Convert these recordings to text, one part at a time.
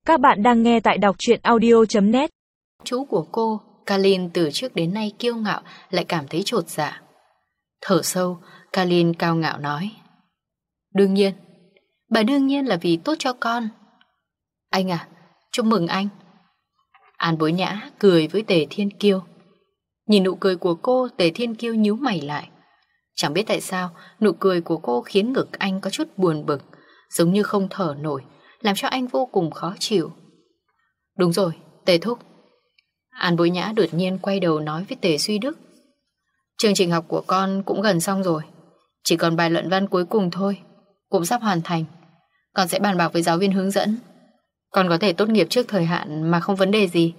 Các bạn đang nghe tại đọc truyện audio.net. Chú của cô, Kalin từ trước đến nay kiêu ngạo lại cảm thấy chột dạ. Thở sâu, Kalin cao ngạo nói: Đương nhiên, bà đương nhiên là vì tốt cho con. Anh à, chúc mừng anh. An Bối Nhã cười với Tề Thiên Kiêu. Nhìn nụ cười của cô, Tề Thiên Kiêu nhíu mày lại. Chẳng biết tại sao, nụ cười của cô khiến ngực anh có chút buồn bực, giống như không thở nổi, làm cho anh vô cùng khó chịu. Đúng rồi, Tề Thúc. An Bối Nhã đột nhiên quay đầu nói với Tề Duy Đức: Chương trình học của con cũng gần xong rồi, chỉ còn bài luận văn cuối cùng thôi, cũng sắp hoàn thành. Con sẽ bàn bạc với giáo viên hướng dẫn. Con có thể tốt nghiệp trước thời hạn mà không vấn đề gì.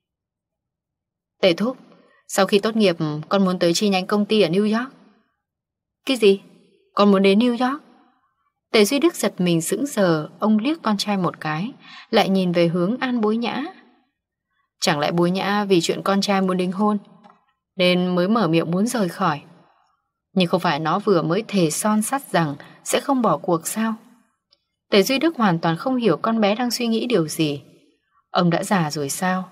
Tề Thúc, sau khi tốt nghiệp con muốn tới chi nhánh công ty ở New York. Cái gì? Con muốn đến New York? Tề Duy Đức giật mình sững sờ. Ông liếc con trai một cái, lại nhìn về hướng An Bối Nhã. Chẳng lẽ Bối Nhã vì chuyện con trai muốn đính hôn nên mới mở miệng muốn rời khỏi? Nhưng không phải nó vừa mới thề son sắt rằng sẽ không bỏ cuộc sao? Tề Duy Đức hoàn toàn không hiểu con bé đang suy nghĩ điều gì. Ông đã già rồi sao?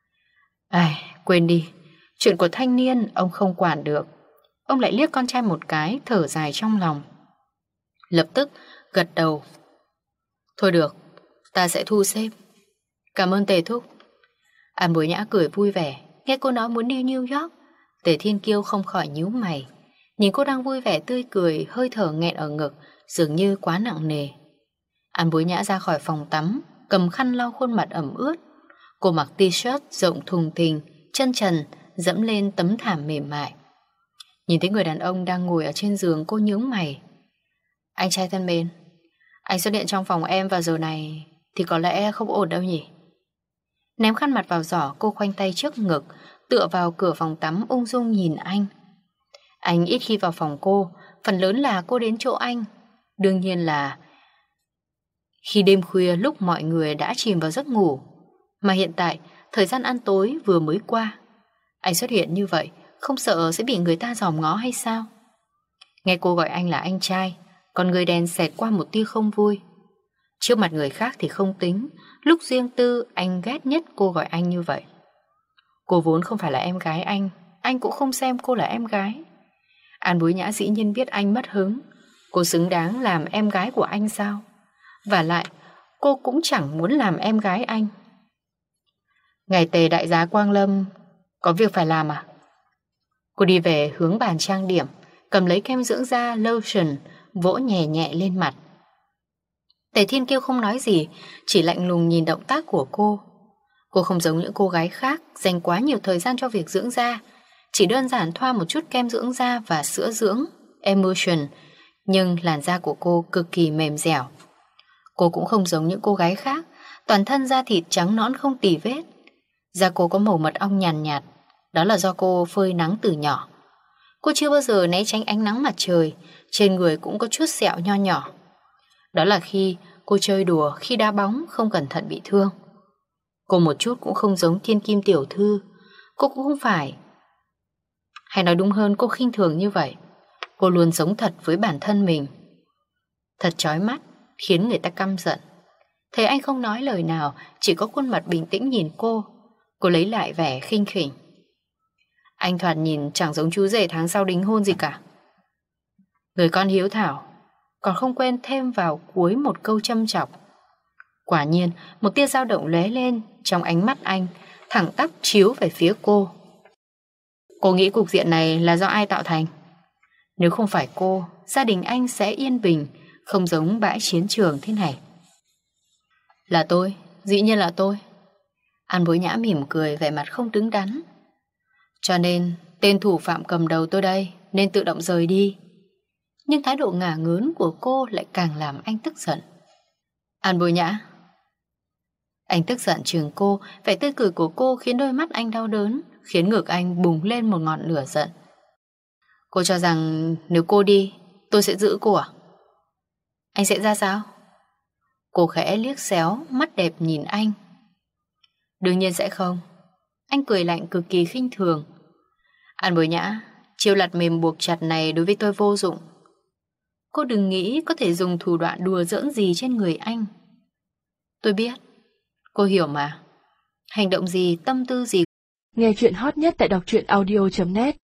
Quên đi, chuyện của thanh niên ông không quản được. Ông lại liếc con trai một cái, thở dài trong lòng. Lập tức gật đầu. Thôi được, ta sẽ thu xếp. Cảm ơn Tề Thúc. An Bối Nhã cười vui vẻ. Nghe cô nói muốn đi New York, Tề Thiên Kiêu không khỏi nhíu mày. Nhìn cô đang vui vẻ tươi cười, hơi thở nghẹn ở ngực, dường như quá nặng nề. An Bối Nhã ra khỏi phòng tắm, cầm khăn lau khuôn mặt ẩm ướt. Cô mặc t-shirt rộng thùng thình, chân trần dẫm lên tấm thảm mềm mại. Nhìn thấy người đàn ông đang ngồi ở trên giường, cô nhướng mày. Anh trai thân mến, anh xuất hiện trong phòng em vào giờ này thì có lẽ không ổn đâu nhỉ? Ném khăn mặt vào giỏ, cô khoanh tay trước ngực, tựa vào cửa phòng tắm ung dung nhìn anh. Anh ít khi vào phòng cô, phần lớn là cô đến chỗ anh. Đương nhiên là khi đêm khuya lúc mọi người đã chìm vào giấc ngủ. Mà hiện tại, thời gian ăn tối vừa mới qua. Anh xuất hiện như vậy, không sợ sẽ bị người ta dòm ngó hay sao? Nghe cô gọi anh là anh trai, con người đen xẹt qua một tia không vui. Trước mặt người khác thì không tính, lúc riêng tư anh ghét nhất cô gọi anh như vậy. Cô vốn không phải là em gái anh cũng không xem cô là em gái. An Bối Nhã dĩ nhiên biết anh mất hứng. Cô xứng đáng làm em gái của anh sao? Và lại, cô cũng chẳng muốn làm em gái anh. Ngày Tề đại giá Quang Lâm, có việc phải làm à? Cô đi về hướng bàn trang điểm, cầm lấy kem dưỡng da, lotion, vỗ nhẹ nhẹ lên mặt. Tề Thiên Kiêu không nói gì, chỉ lạnh lùng nhìn động tác của cô. Cô không giống những cô gái khác dành quá nhiều thời gian cho việc dưỡng da, chỉ đơn giản thoa một chút kem dưỡng da và sữa dưỡng Emulsion, nhưng làn da của cô cực kỳ mềm dẻo. Cô cũng không giống những cô gái khác, toàn thân da thịt trắng nõn không tì vết. Da cô có màu mật ong nhàn nhạt, đó là do cô phơi nắng từ nhỏ. Cô chưa bao giờ né tránh ánh nắng mặt trời, trên người cũng có chút sẹo nho nhỏ. Đó là khi cô chơi đùa, khi đá bóng không cẩn thận bị thương. Cô một chút cũng không giống Thiên Kim tiểu thư. Cô cũng không phải, hay nói đúng hơn, cô khinh thường như vậy. Cô luôn sống thật với bản thân mình. Thật chói mắt, khiến người ta căm giận. Thấy anh không nói lời nào, chỉ có khuôn mặt bình tĩnh nhìn cô. Cô lấy lại vẻ khinh khỉnh. Anh thoạt nhìn chẳng giống chú rể tháng sau đính hôn gì cả. Người con hiếu thảo, còn không quên thêm vào cuối một câu châm chọc. Quả nhiên, một tia dao động lóe lên trong ánh mắt anh, thẳng tắp chiếu về phía cô. Cô nghĩ cục diện này là do ai tạo thành? Nếu không phải cô, gia đình anh sẽ yên bình, không giống bãi chiến trường thế này. Là tôi, dĩ nhiên là tôi. An Bối Nhã mỉm cười, vẻ mặt không đứng đắn. Cho nên tên thủ phạm cầm đầu tôi đây nên tự động rời đi. Nhưng thái độ ngả ngớn của cô lại càng làm anh tức giận. An Bối Nhã. Anh tức giận chừng cô, vẻ tươi cười của cô khiến đôi mắt anh đau đớn, khiến ngực anh bùng lên một ngọn lửa giận. Cô cho rằng nếu cô đi, tôi sẽ giữ cô à? Anh sẽ ra sao? Cô khẽ liếc xéo, mắt đẹp nhìn anh. Đương nhiên sẽ không. Anh cười lạnh cực kỳ khinh thường. An Bối Nhã, chiêu lặt mềm buộc chặt này đối với tôi vô dụng. Cô đừng nghĩ có thể dùng thủ đoạn đùa giỡn gì trên người anh. Tôi biết. Cô hiểu mà. Hành động gì, tâm tư gì. Nghe chuyện hot nhất tại đọc truyện audio.net